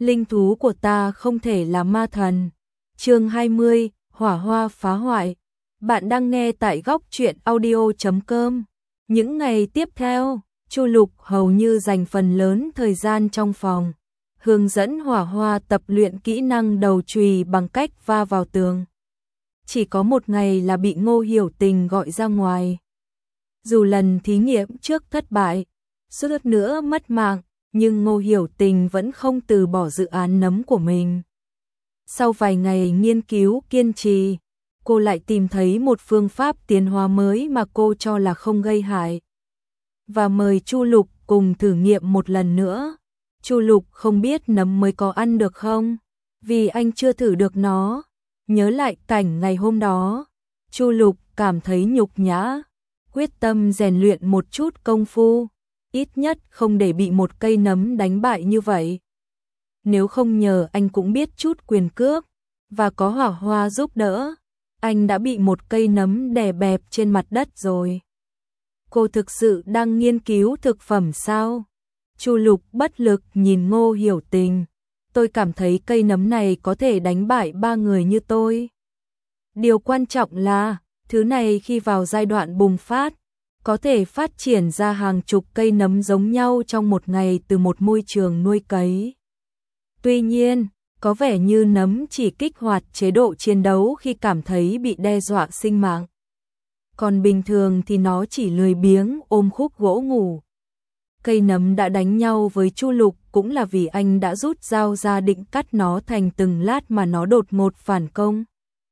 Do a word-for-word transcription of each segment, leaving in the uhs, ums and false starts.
Linh thú của ta không thể là ma thần. Chương hai mươi, hỏa hoa phá hoại. Bạn đang nghe tại góc truyện audio chấm com. Những ngày tiếp theo, Chu Lục hầu như dành phần lớn thời gian trong phòng, hướng dẫn hỏa hoa tập luyện kỹ năng đầu chùy bằng cách va vào tường. Chỉ có một ngày là bị Ngô Hiểu Tình gọi ra ngoài. Dù lần thí nghiệm trước thất bại, suýt nữa mất mạng, nhưng Ngô Hiểu Tình vẫn không từ bỏ dự án nấm của mình. Sau vài ngày nghiên cứu kiên trì, cô lại tìm thấy một phương pháp tiến hóa mới mà cô cho là không gây hại, và mời Chu Lục cùng thử nghiệm một lần nữa. Chu Lục không biết nấm mới có ăn được không, vì anh chưa thử được nó. Nhớ lại cảnh ngày hôm đó, Chu Lục cảm thấy nhục nhã, quyết tâm rèn luyện một chút công phu, ít nhất không để bị một cây nấm đánh bại như vậy. Nếu không nhờ anh cũng biết chút quyền cước, và có hỏa hoa giúp đỡ, anh đã bị một cây nấm đè bẹp trên mặt đất rồi. Cô thực sự đang nghiên cứu thực phẩm sao? Chu Lục bất lực nhìn Ngô Hiểu Tình. Tôi cảm thấy cây nấm này có thể đánh bại ba người như tôi. Điều quan trọng là, thứ này khi vào giai đoạn bùng phát, có thể phát triển ra hàng chục cây nấm giống nhau trong một ngày từ một môi trường nuôi cấy. Tuy nhiên, có vẻ như nấm chỉ kích hoạt chế độ chiến đấu khi cảm thấy bị đe dọa sinh mạng. Còn bình thường thì nó chỉ lười biếng ôm khúc gỗ ngủ. Cây nấm đã đánh nhau với Chu Lục cũng là vì anh đã rút dao ra định cắt nó thành từng lát mà nó đột ngột phản công.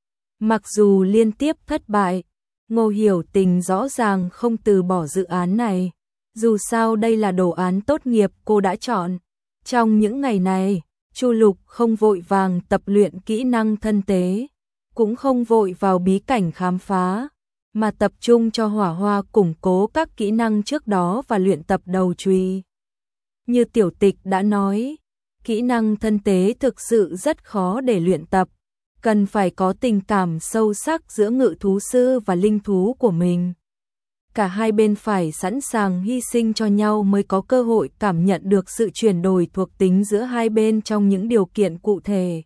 Mặc dù liên tiếp thất bại, Ngô Hiểu Tình rõ ràng không từ bỏ dự án này. Dù sao đây là đồ án tốt nghiệp cô đã chọn. Trong những ngày này, Chu Lục không vội vàng tập luyện kỹ năng thân tế, cũng không vội vào bí cảnh khám phá, mà tập trung cho hỏa hoa củng cố các kỹ năng trước đó và luyện tập đầu chùy. Như Tiểu Tịch đã nói, kỹ năng thân tế thực sự rất khó để luyện tập, cần phải có tình cảm sâu sắc giữa ngự thú sư và linh thú của mình. Cả hai bên phải sẵn sàng hy sinh cho nhau mới có cơ hội cảm nhận được sự chuyển đổi thuộc tính giữa hai bên trong những điều kiện cụ thể.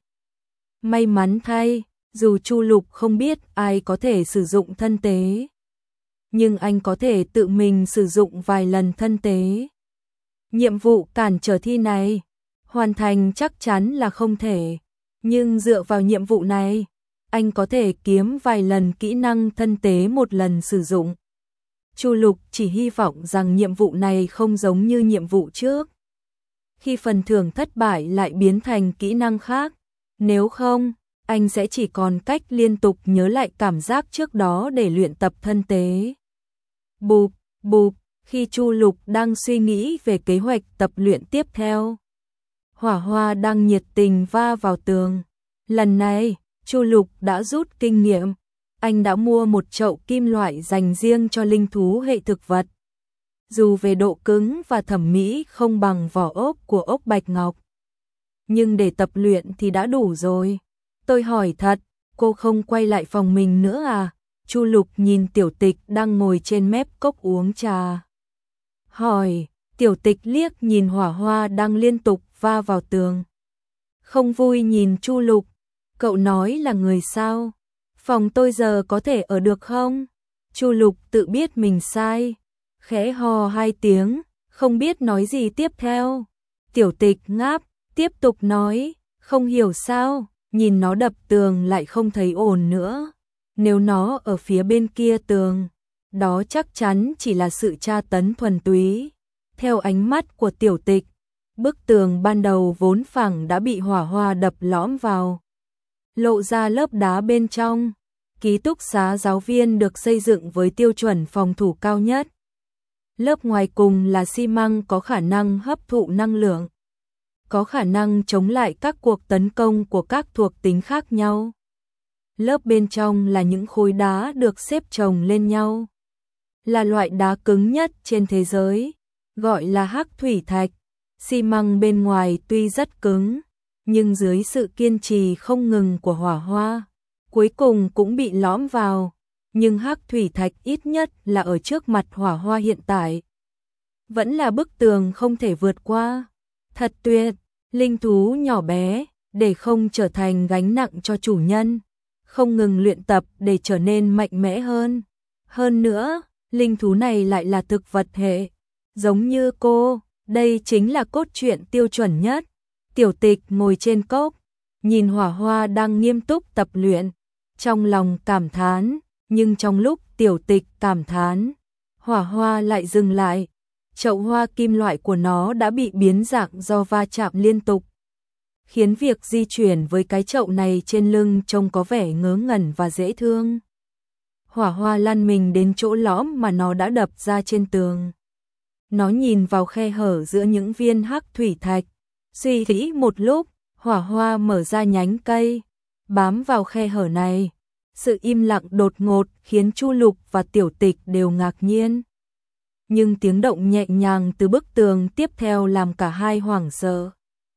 May mắn thay, dù Chu Lục không biết ai có thể sử dụng thân tế, nhưng anh có thể tự mình sử dụng vài lần thân tế. Nhiệm vụ cản trở thi này, hoàn thành chắc chắn là không thể, nhưng dựa vào nhiệm vụ này, anh có thể kiếm vài lần kỹ năng thân tế một lần sử dụng. Chu Lục chỉ hy vọng rằng nhiệm vụ này không giống như nhiệm vụ trước, khi phần thưởng thất bại lại biến thành kỹ năng khác, nếu không, anh sẽ chỉ còn cách liên tục nhớ lại cảm giác trước đó để luyện tập thân tế. Bụp, bụp, khi Chu Lục đang suy nghĩ về kế hoạch tập luyện tiếp theo, hỏa hoa đang nhiệt tình va vào tường. Lần này, Chu Lục đã rút kinh nghiệm, anh đã mua một chậu kim loại dành riêng cho linh thú hệ thực vật. Dù về độ cứng và thẩm mỹ không bằng vỏ ốc của ốc bạch ngọc, nhưng để tập luyện thì đã đủ rồi. Tôi hỏi thật, cô không quay lại phòng mình nữa à? Chu Lục nhìn Tiểu Tịch đang ngồi trên mép cốc uống trà. Hỏi, Tiểu Tịch liếc nhìn hỏa hoa đang liên tục va vào tường. Không vui nhìn Chu Lục, cậu nói là người sao? Phòng tôi giờ có thể ở được không? Chu Lục tự biết mình sai, khẽ hò hai tiếng, không biết nói gì tiếp theo. Tiểu Tịch ngáp, tiếp tục nói, không hiểu sao, nhìn nó đập tường lại không thấy ổn nữa. Nếu nó ở phía bên kia tường, đó chắc chắn chỉ là sự tra tấn thuần túy. Theo ánh mắt của Tiểu Tịch, bức tường ban đầu vốn phẳng đã bị hỏa hoa đập lõm vào, lộ ra lớp đá bên trong. Ký túc xá giáo viên được xây dựng với tiêu chuẩn phòng thủ cao nhất. Lớp ngoài cùng là xi măng có khả năng hấp thụ năng lượng, có khả năng chống lại các cuộc tấn công của các thuộc tính khác nhau. Lớp bên trong là những khối đá được xếp chồng lên nhau, là loại đá cứng nhất trên thế giới, gọi là hắc thủy thạch. Xi măng bên ngoài tuy rất cứng, nhưng dưới sự kiên trì không ngừng của hỏa hoa, cuối cùng cũng bị lõm vào. Nhưng hắc thủy thạch ít nhất là ở trước mặt hỏa hoa hiện tại vẫn là bức tường không thể vượt qua. Thật tuyệt, Linh thú nhỏ bé, để không trở thành gánh nặng cho chủ nhân, không ngừng luyện tập để trở nên mạnh mẽ hơn. Hơn nữa, linh thú này lại là thực vật hệ, giống như cô, đây chính là cốt truyện tiêu chuẩn nhất. Tiểu Tịch ngồi trên cốc, nhìn Hỏa Hoa đang nghiêm túc tập luyện, trong lòng cảm thán, nhưng trong lúc Tiểu Tịch cảm thán, Hỏa Hoa lại dừng lại. Chậu hoa kim loại của nó đã bị biến dạng do va chạm liên tục, khiến việc di chuyển với cái chậu này trên lưng trông có vẻ ngớ ngẩn và dễ thương. Hỏa Hoa lăn mình đến chỗ lõm mà nó đã đập ra trên tường. Nó nhìn vào khe hở giữa những viên hắc thủy thạch, suy nghĩ một lúc, Hỏa Hoa mở ra nhánh cây, bám vào khe hở này. Sự im lặng đột ngột khiến Chu Lục và Tiểu Tịch đều ngạc nhiên. Nhưng tiếng động nhẹ nhàng từ bức tường tiếp theo làm cả hai hoảng sợ.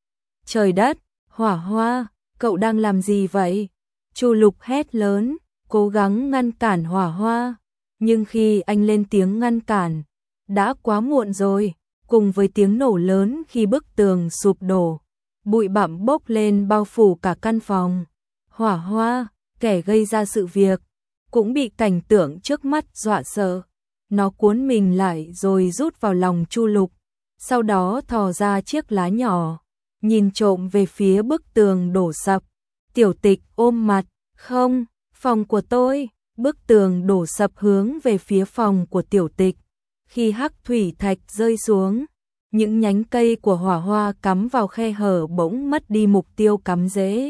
Trời đất, Hỏa Hoa, cậu đang làm gì vậy? Chu Lục hét lớn, cố gắng ngăn cản Hỏa Hoa. Nhưng khi anh lên tiếng ngăn cản, đã quá muộn rồi. Cùng với tiếng nổ lớn khi bức tường sụp đổ, bụi bặm bốc lên bao phủ cả căn phòng. Hỏa Hoa, kẻ gây ra sự việc, cũng bị cảnh tượng trước mắt dọa sợ. Nó cuốn mình lại rồi rút vào lòng Chu Lục, sau đó thò ra chiếc lá nhỏ, nhìn trộm về phía bức tường đổ sập. Tiểu Tịch ôm mặt, không, phòng của tôi. Bức tường đổ sập hướng về phía phòng của Tiểu Tịch. Khi hắc thủy thạch rơi xuống, những nhánh cây của Hỏa Hoa cắm vào khe hở bỗng mất đi mục tiêu cắm rễ.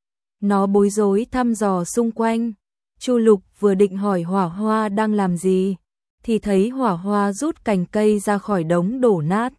Nó bối rối thăm dò xung quanh. Chu Lục vừa định hỏi Hỏa Hoa đang làm gì, thì thấy Hỏa Hoa rút cành cây ra khỏi đống đổ nát.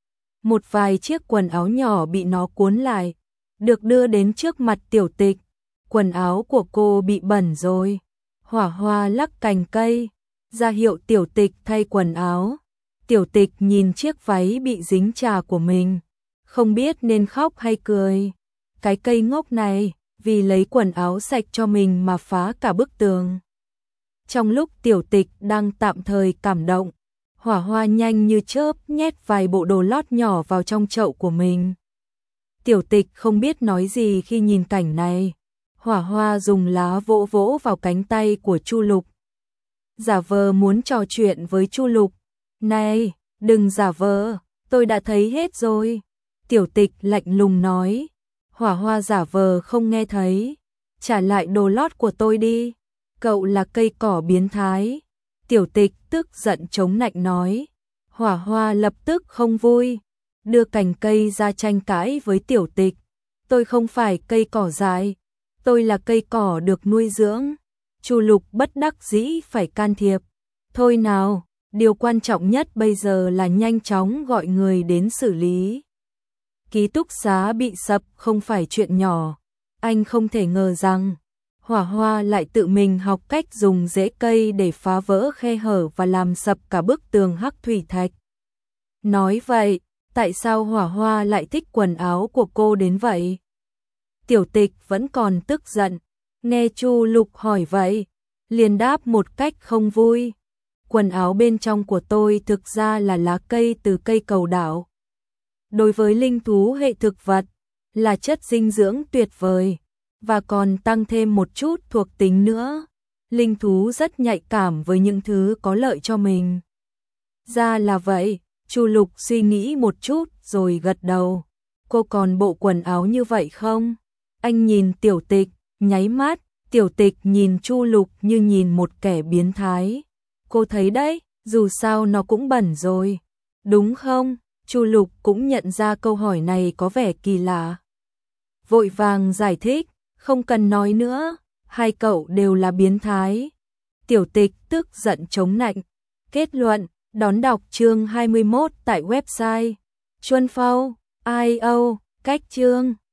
Một vài chiếc quần áo nhỏ bị nó cuốn lại, được đưa đến trước mặt Tiểu Tịch. Quần áo của cô bị bẩn rồi. Hỏa Hoa lắc cành cây, ra hiệu Tiểu Tịch thay quần áo. Tiểu Tịch nhìn chiếc váy bị dính trà của mình, không biết nên khóc hay cười. Cái cây ngốc này, vì lấy quần áo sạch cho mình mà phá cả bức tường. Trong lúc Tiểu Tịch đang tạm thời cảm động, Hỏa Hoa nhanh như chớp nhét vài bộ đồ lót nhỏ vào trong chậu của mình. Tiểu Tịch không biết nói gì khi nhìn cảnh này. Hỏa Hoa dùng lá vỗ vỗ vào cánh tay của Chu Lục, giả vờ muốn trò chuyện với Chu Lục. Này, đừng giả vờ, tôi đã thấy hết rồi. Tiểu Tịch lạnh lùng nói. Hỏa Hoa giả vờ không nghe thấy. Trả lại đồ lót của tôi đi. Cậu là cây cỏ biến thái. Tiểu Tịch tức giận chống nạnh nói. Hỏa Hoa lập tức không vui, đưa cành cây ra tranh cãi với Tiểu Tịch. Tôi không phải cây cỏ dại, tôi là cây cỏ được nuôi dưỡng. Chu Lục bất đắc dĩ phải can thiệp. Thôi nào, điều quan trọng nhất bây giờ là nhanh chóng gọi người đến xử lý. Ký túc xá bị sập không phải chuyện nhỏ. Anh không thể ngờ rằng Hỏa Hoa lại tự mình học cách dùng rễ cây để phá vỡ khe hở và làm sập cả bức tường hắc thủy thạch. Nói vậy, tại sao Hỏa Hoa lại thích quần áo của cô đến vậy? Tiểu Tịch vẫn còn tức giận, nghe Chu Lục hỏi vậy, liền đáp một cách không vui. Quần áo bên trong của tôi thực ra là lá cây từ cây cầu đảo. Đối với linh thú hệ thực vật, là chất dinh dưỡng tuyệt vời, và còn tăng thêm một chút thuộc tính nữa. Linh thú rất nhạy cảm với những thứ có lợi cho mình. Ra là vậy, Chu Lục suy nghĩ một chút rồi gật đầu. Cô còn bộ quần áo như vậy không? Anh nhìn Tiểu Tịch, nháy mắt. Tiểu Tịch nhìn Chu Lục như nhìn một kẻ biến thái. Cô thấy đấy, dù sao nó cũng bẩn rồi. Đúng không? Chu Lục cũng nhận ra câu hỏi này có vẻ kỳ lạ. Vội vàng giải thích, không cần nói nữa, hai cậu đều là biến thái. Tiểu Tịch tức giận chống nạnh. Kết luận, đón đọc chương hai mươi mốt tại website chuanphao chấm i o, cách chương.